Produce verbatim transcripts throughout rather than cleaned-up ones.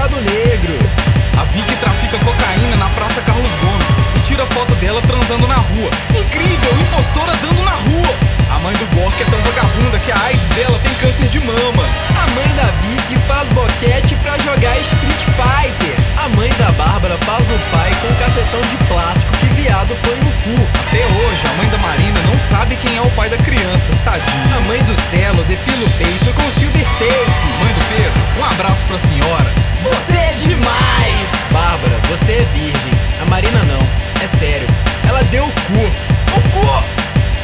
mercado negro. A Vicky trafica cocaína na Praça Carlos Gomes e tira foto dela transando na rua. Incrível, impostora dando na rua. A mãe do Gork é tão vagabunda que a AIDS dela tem câncer de mama. A mãe da Vicky faz boquete pra jogar Street Fighter. A mãe da Bárbara faz no pai com um cacetão de plástico que viado põe no cu. Até hoje, a mãe da Marina não sabe quem é o pai da criança, tadinha. A mãe do Celo depila o peito com silver tape. Mãe do Pedro, um abraço pra senhora. Você é demais! Bárbara, você é virgem. A Marina não, é sério. Ela deu o cu. O cu!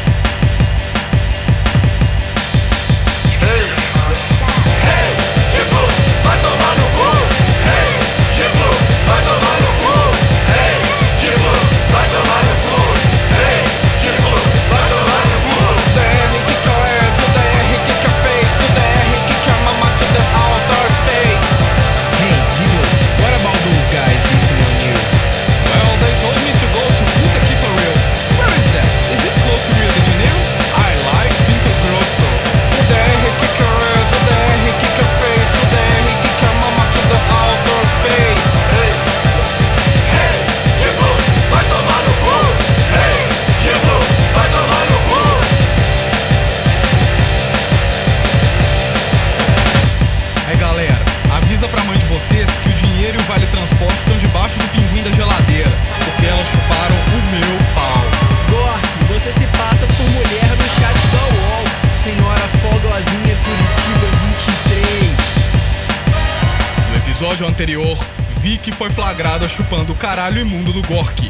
Avisa pra mãe de vocês que o dinheiro e o vale transporte estão debaixo do pinguim da geladeira, porque elas chuparam o meu pau. Gork, você se passa por mulher no chat da U O L. Senhora folgozinha Curitiba vinte e três. No episódio anterior, Vicky foi flagrada chupando o caralho imundo do Gork.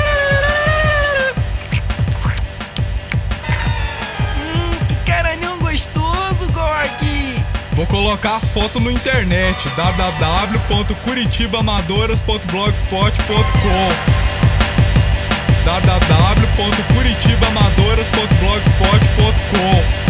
Hum, que caralhão gostoso, Gork! Vou colocar as fotos no internet, w w w ponto curitibamadoras ponto blogspot ponto com w w w ponto curitibamadoras ponto blogspot ponto com